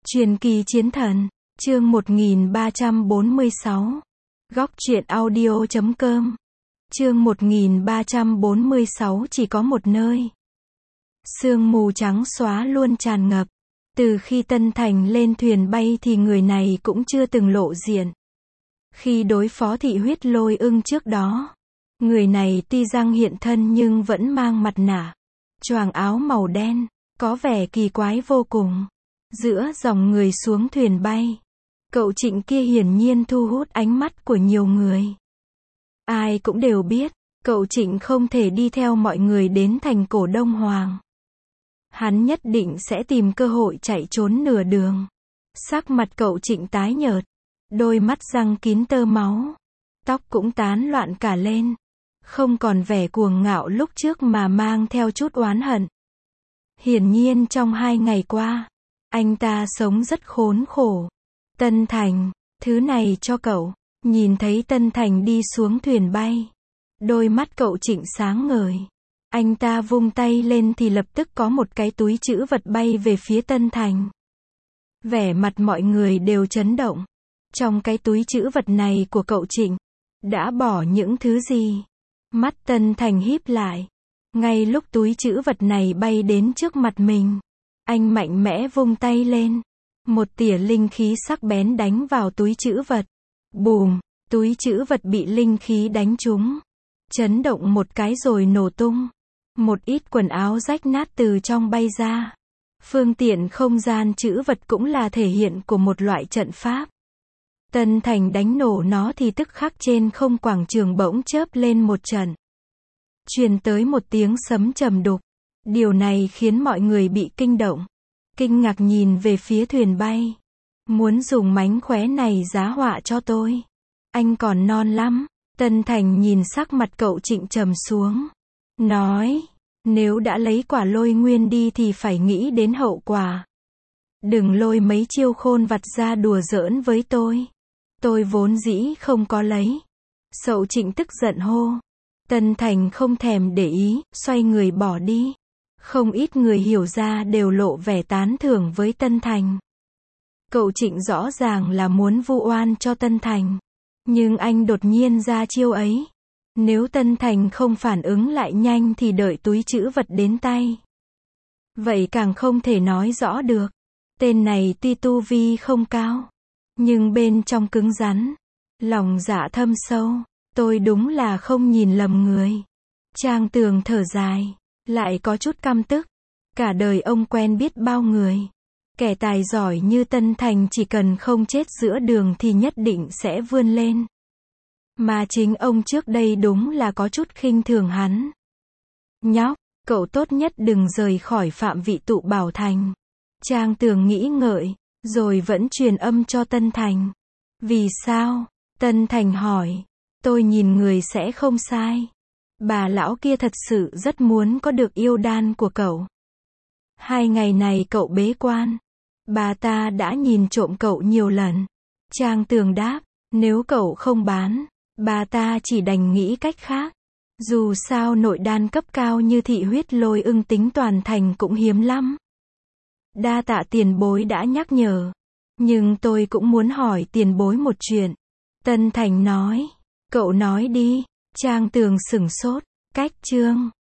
Truyền kỳ chiến thần, chương 1346. Góc truyện audio.com. Chương 1346 chỉ có một nơi. Sương mù trắng xóa luôn tràn ngập. Từ khi Tân Thành lên thuyền bay thì người này cũng chưa từng lộ diện. Khi đối phó thị huyết lôi ưng trước đó, người này tuy rằng hiện thân nhưng vẫn mang mặt nạ, choàng áo màu đen, có vẻ kỳ quái vô cùng. Giữa dòng người xuống thuyền bay, cậu Trịnh kia hiển nhiên thu hút ánh mắt của nhiều người. Ai cũng đều biết, cậu Trịnh không thể đi theo mọi người đến thành cổ Đông Hoàng. Hắn nhất định sẽ tìm cơ hội chạy trốn nửa đường. Sắc mặt cậu Trịnh tái nhợt, đôi mắt răng kín tơ máu, tóc cũng tán loạn cả lên, không còn vẻ cuồng ngạo lúc trước mà mang theo chút oán hận. Hiển nhiên trong 2 ngày qua, anh ta sống rất khốn khổ. Tân Thành, thứ này cho cậu. Nhìn thấy Tân Thành đi xuống thuyền bay, đôi mắt cậu Trịnh sáng ngời. Anh ta vung tay lên thì lập tức có một cái túi trữ vật bay về phía Tân Thành. Vẻ mặt mọi người đều chấn động. Trong cái túi trữ vật này của cậu Trịnh, đã bỏ những thứ gì? Mắt Tân Thành híp lại. Ngay lúc túi trữ vật này bay đến trước mặt mình, anh mạnh mẽ vung tay lên. Một tia linh khí sắc bén đánh vào túi trữ vật. Bùm, túi trữ vật bị linh khí đánh trúng. Chấn động một cái rồi nổ tung. Một ít quần áo rách nát từ trong bay ra. Phương tiện không gian trữ vật cũng là thể hiện của một loại trận pháp. Tân Thành đánh nổ nó thì tức khắc trên không quảng trường bỗng chớp lên một trận. Truyền tới một tiếng sấm trầm đục. Điều này khiến mọi người bị kinh động. Kinh ngạc nhìn về phía thuyền bay. Muốn dùng mánh khóe này giá họa cho tôi. Anh còn non lắm. Tân Thành nhìn sắc mặt cậu Trịnh trầm xuống. Nói, nếu đã lấy quả lôi nguyên đi thì phải nghĩ đến hậu quả. Đừng lôi mấy chiêu khôn vặt ra đùa giỡn với tôi. Tôi vốn dĩ không có lấy. Cậu Trịnh tức giận hô. Tân Thành không thèm để ý, xoay người bỏ đi. Không ít người hiểu ra đều lộ vẻ tán thưởng với Tân Thành. Cậu Trịnh rõ ràng là muốn vu oan cho Tân Thành. Nhưng anh đột nhiên ra chiêu ấy. Nếu Tân Thành không phản ứng lại nhanh thì đợi túi trữ vật đến tay. Vậy càng không thể nói rõ được. Tên này tuy tu vi không cao, nhưng bên trong cứng rắn, lòng dạ thâm sâu. Tôi đúng là không nhìn lầm người. Trang Tường thở dài, lại có chút căm tức. Cả đời ông quen biết bao người. Kẻ tài giỏi như Tân Thành chỉ cần không chết giữa đường thì nhất định sẽ vươn lên. Mà chính ông trước đây đúng là có chút khinh thường hắn. Nhóc, cậu tốt nhất đừng rời khỏi phạm vị tụ bảo thành. Trang Tường nghĩ ngợi, rồi vẫn truyền âm cho Tân Thành. Vì sao? Tân Thành hỏi. Tôi nhìn người sẽ không sai. Bà lão kia thật sự rất muốn có được yêu đan của cậu. 2 ngày này cậu bế quan. Bà ta đã nhìn trộm cậu nhiều lần. Trang Tường đáp, nếu cậu không bán, bà ta chỉ đành nghĩ cách khác. Dù sao nội đan cấp cao như thị huyết lôi ưng tính toàn thành cũng hiếm lắm. Đa tạ tiền bối đã nhắc nhở. Nhưng tôi cũng muốn hỏi tiền bối một chuyện. Tân Thành nói. Cậu nói đi. Trang Tường sửng sốt. Cách chương